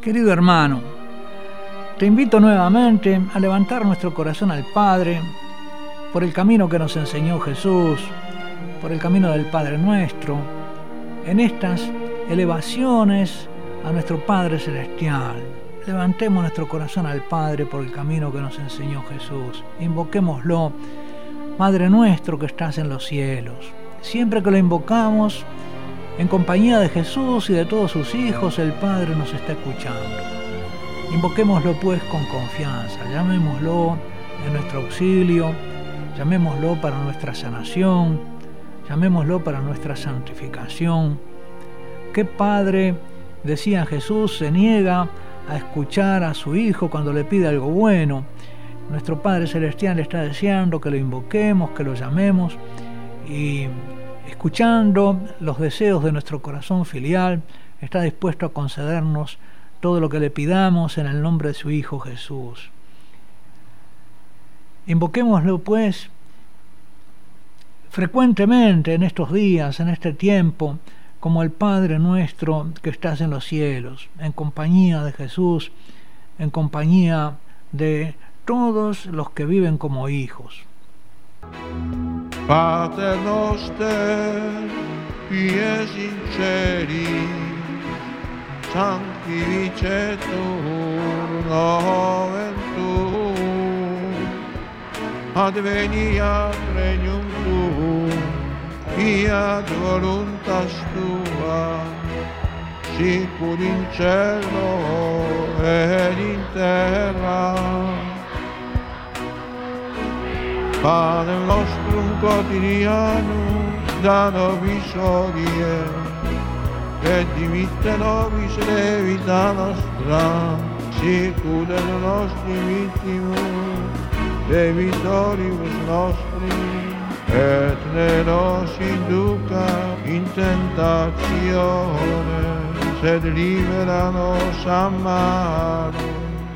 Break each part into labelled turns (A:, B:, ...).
A: Querido hermano, te invito nuevamente a levantar nuestro corazón al Padre por el camino que nos enseñó Jesús, por el camino del Padre Nuestro, en estas elevaciones a nuestro Padre Celestial. Levantemos nuestro corazón al Padre por el camino que nos enseñó Jesús. Invoquémoslo, Padre nuestro que estás en los cielos. Siempre que lo invocamos, en compañía de Jesús y de todos sus hijos, el Padre nos está escuchando. Invoquémoslo pues con confianza, llamémoslo en nuestro auxilio, llamémoslo para nuestra sanación, llamémoslo para nuestra santificación. ¿Qué padre, decía Jesús, se niega a escuchar a su hijo cuando le pide algo bueno? Nuestro Padre Celestial está deseando que lo invoquemos, que lo llamemos, y escuchando los deseos de nuestro corazón filial, está dispuesto a concedernos todo lo que le pidamos en el nombre de su Hijo Jesús. Invoquémoslo pues frecuentemente en estos días, en este tiempo, como el Padre nuestro que estás en los cielos, en compañía de Jesús, en compañía de todos los que viven como hijos.
B: Pater noster, qui es in celi, sanctificetur nomen tuum, adveniat regnum tuum, fiat voluntas tua, sicur in cielo ed in terra. Panem nostrum quotidianum da nobis hodie, et dimitte nobis levita nostra, sicut et nostri vittimus debitoribus nostri, et ne nos induca in tentatione, sed libera nos a malo.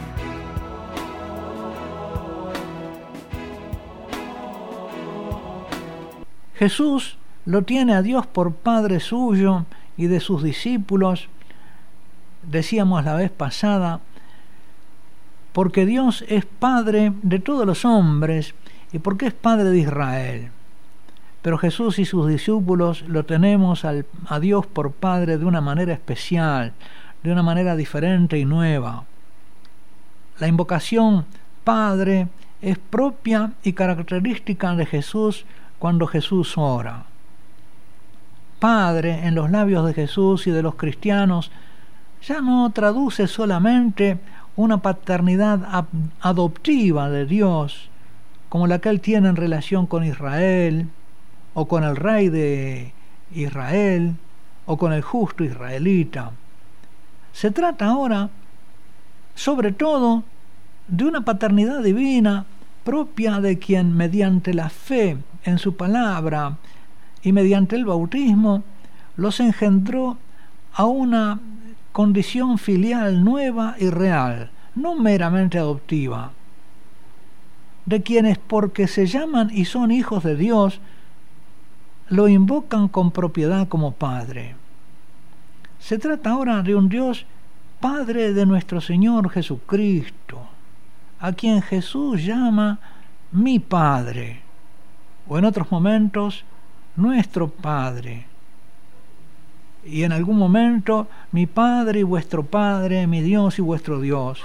A: Jesús lo tiene a Dios por Padre suyo y de sus discípulos, decíamos la vez pasada, porque Dios es Padre de todos los hombres y porque es Padre de Israel. Pero Jesús y sus discípulos lo tenemos a Dios por Padre de una manera especial, de una manera diferente y nueva. La invocación Padre es propia y característica de Jesús cuando Jesús ora. Padre en los labios de Jesús y de los cristianos ya no traduce solamente una paternidad adoptiva de Dios, como la que Él tiene en relación con Israel, o con el rey de Israel, o con el justo israelita. Se trata ahora, sobre todo, de una paternidad divina propia de quien, mediante la fe en su palabra y mediante el bautismo, los engendró a una condición filial nueva y real, no meramente adoptiva, de quienes, porque se llaman y son hijos de Dios, lo invocan con propiedad como Padre. Se trata ahora de un Dios Padre de nuestro Señor Jesucristo, a quien Jesús llama mi Padre, o en otros momentos nuestro Padre, y en algún momento mi Padre y vuestro Padre, mi Dios y vuestro Dios.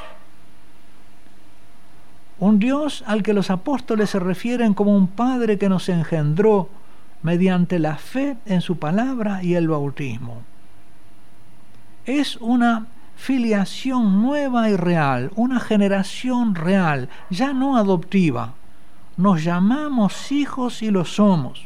A: Un Dios al que los apóstoles se refieren como un Padre que nos engendró mediante la fe en su palabra y el bautismo. Es una filiación nueva y real, una generación real, ya no adoptiva. Nos llamamos hijos y lo somos.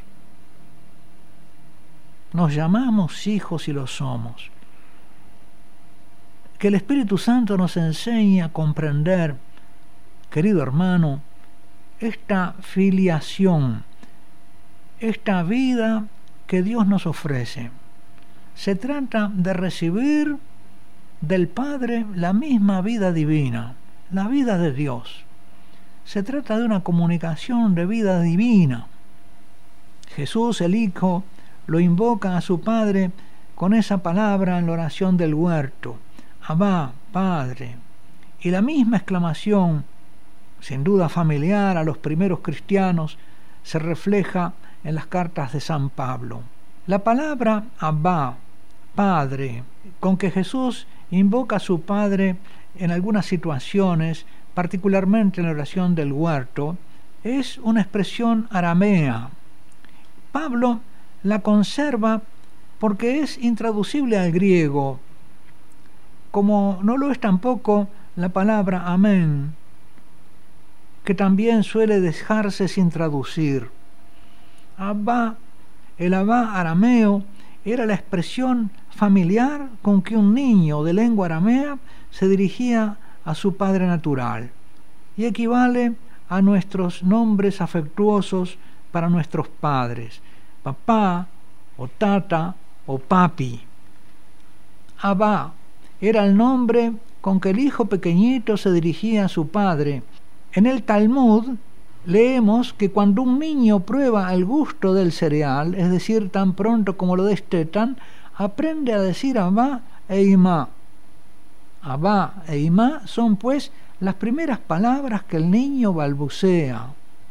A: Nos llamamos hijos y lo somos. Que el Espíritu Santo nos enseñe a comprender, querido hermano, esta filiación, esta vida que Dios nos ofrece. Se trata de recibir del Padre la misma vida divina, la vida de Dios. Se trata de una comunicación de vida divina. Jesús, el Hijo, lo invoca a su Padre con esa palabra en la oración del huerto: Abba, Padre. Y la misma exclamación, sin duda familiar a los primeros cristianos, se refleja en las cartas de San Pablo. La palabra Abba, Padre, con que Jesús invoca a su Padre en algunas situaciones, particularmente en la oración del huerto, es una expresión aramea. Pablo la conserva porque es intraducible al griego, como no lo es tampoco la palabra amén, que también suele dejarse sin traducir. Abba, el Abba arameo, era la expresión familiar con que un niño de lengua aramea se dirigía a su padre natural y equivale a nuestros nombres afectuosos para nuestros padres, papá o tata o papi. Abba era el nombre con que el hijo pequeñito se dirigía a su padre. En el Talmud leemos que cuando un niño prueba el gusto del cereal, es decir, tan pronto como lo destetan, aprende a decir Abba e Imá. Abba e Imá son pues las primeras palabras que el niño balbucea.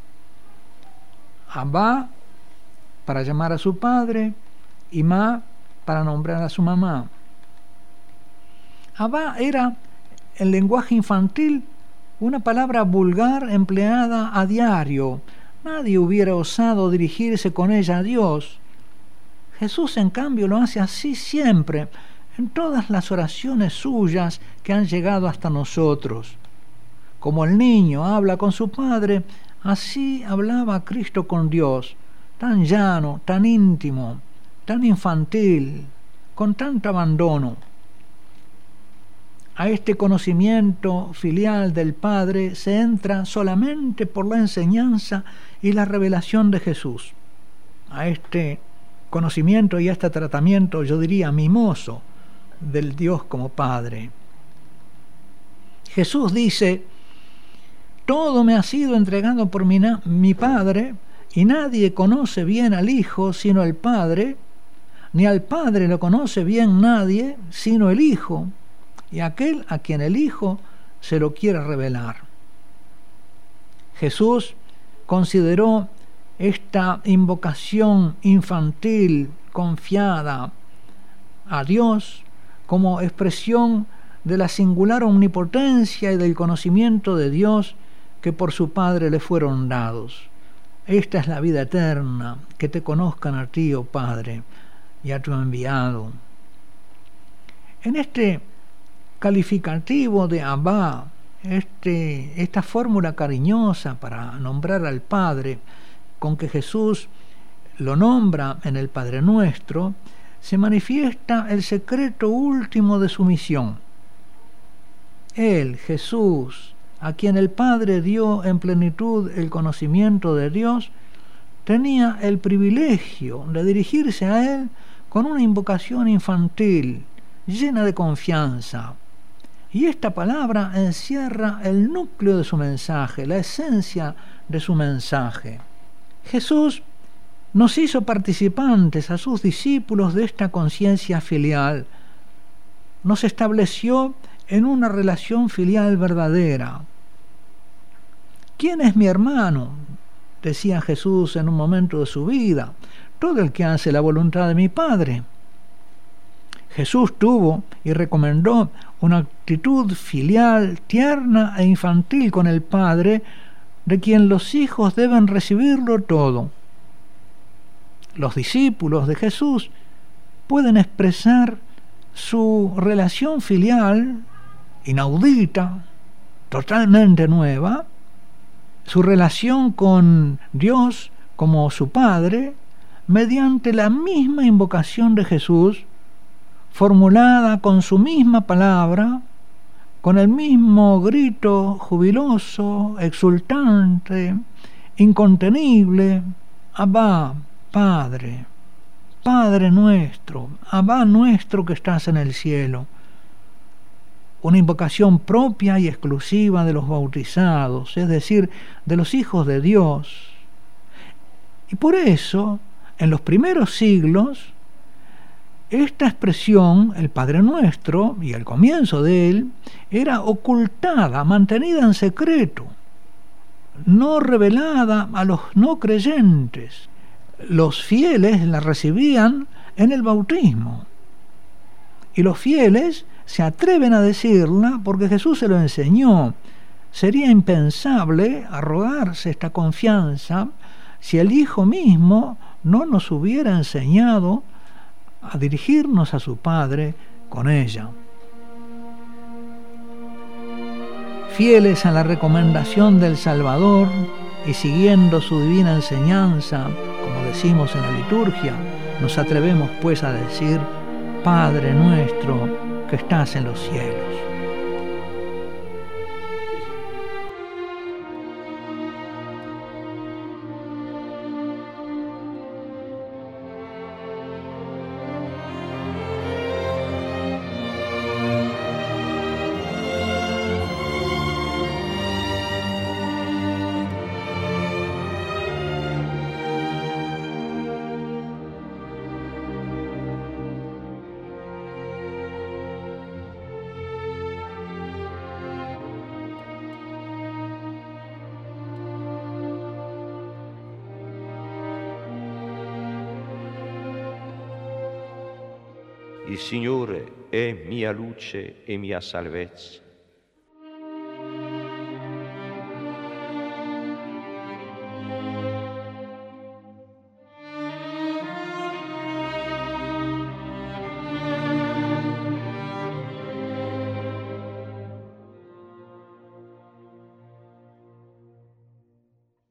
A: Abba para llamar a su padre, Imá para nombrar a su mamá. Abba era, en lenguaje infantil, una palabra vulgar empleada a diario. Nadie hubiera osado dirigirse con ella a Dios. Jesús, en cambio, lo hace así siempre, en todas las oraciones suyas que han llegado hasta nosotros. Como el niño habla con su padre, así hablaba Cristo con Dios, tan llano, tan íntimo, tan infantil, con tanto abandono. A este conocimiento filial del Padre se entra solamente por la enseñanza y la revelación de Jesús. A este conocimiento y a este tratamiento, yo diría, mimoso del Dios como Padre. Jesús dice: todo me ha sido entregado por mi Padre, y nadie conoce bien al Hijo sino el Padre, ni al Padre lo conoce bien nadie sino el Hijo, y aquel a quien el Hijo se lo quiere revelar. Jesús consideró esta invocación infantil confiada a Dios como expresión de la singular omnipotencia y del conocimiento de Dios que por su Padre le fueron dados. Esta es la vida eterna, que te conozcan a ti, oh Padre, y a tu enviado. En este calificativo de Abba, esta fórmula cariñosa para nombrar al Padre, con que Jesús lo nombra en el Padre Nuestro, se manifiesta el secreto último de su misión. Él, Jesús, a quien el Padre dio en plenitud el conocimiento de Dios, tenía el privilegio de dirigirse a Él con una invocación infantil, llena de confianza. Y esta palabra encierra el núcleo de su mensaje, la esencia de su mensaje. Jesús nos hizo participantes a sus discípulos de esta conciencia filial. Nos estableció en una relación filial verdadera. ¿Quién es mi hermano?, decía Jesús en un momento de su vida. Todo el que hace la voluntad de mi Padre. Jesús tuvo y recomendó una actitud filial, tierna e infantil con el Padre, de quien los hijos deben recibirlo todo. Los discípulos de Jesús pueden expresar su relación filial, inaudita, totalmente nueva, su relación con Dios como su Padre, mediante la misma invocación de Jesús, formulada con su misma palabra, con el mismo grito jubiloso, exultante, incontenible: Abba, Padre, Padre nuestro, Abba nuestro que estás en el cielo. Una invocación propia y exclusiva de los bautizados, es decir, de los hijos de Dios. Y por eso, en los primeros siglos, Esta expresión, el Padre Nuestro, y el comienzo de él, era ocultada, mantenida en secreto, no revelada a los no creyentes. Los fieles la recibían en el bautismo, y los fieles se atreven a decirla porque Jesús se lo enseñó. Sería impensable arrogarse esta confianza si el Hijo mismo no nos hubiera enseñado a dirigirnos a su Padre con ella. Fieles a la recomendación del Salvador y siguiendo su divina enseñanza, como decimos en la liturgia, nos atrevemos pues a decir: Padre nuestro que estás en los cielos.
C: Il Signore è mia luce e mia salvezza.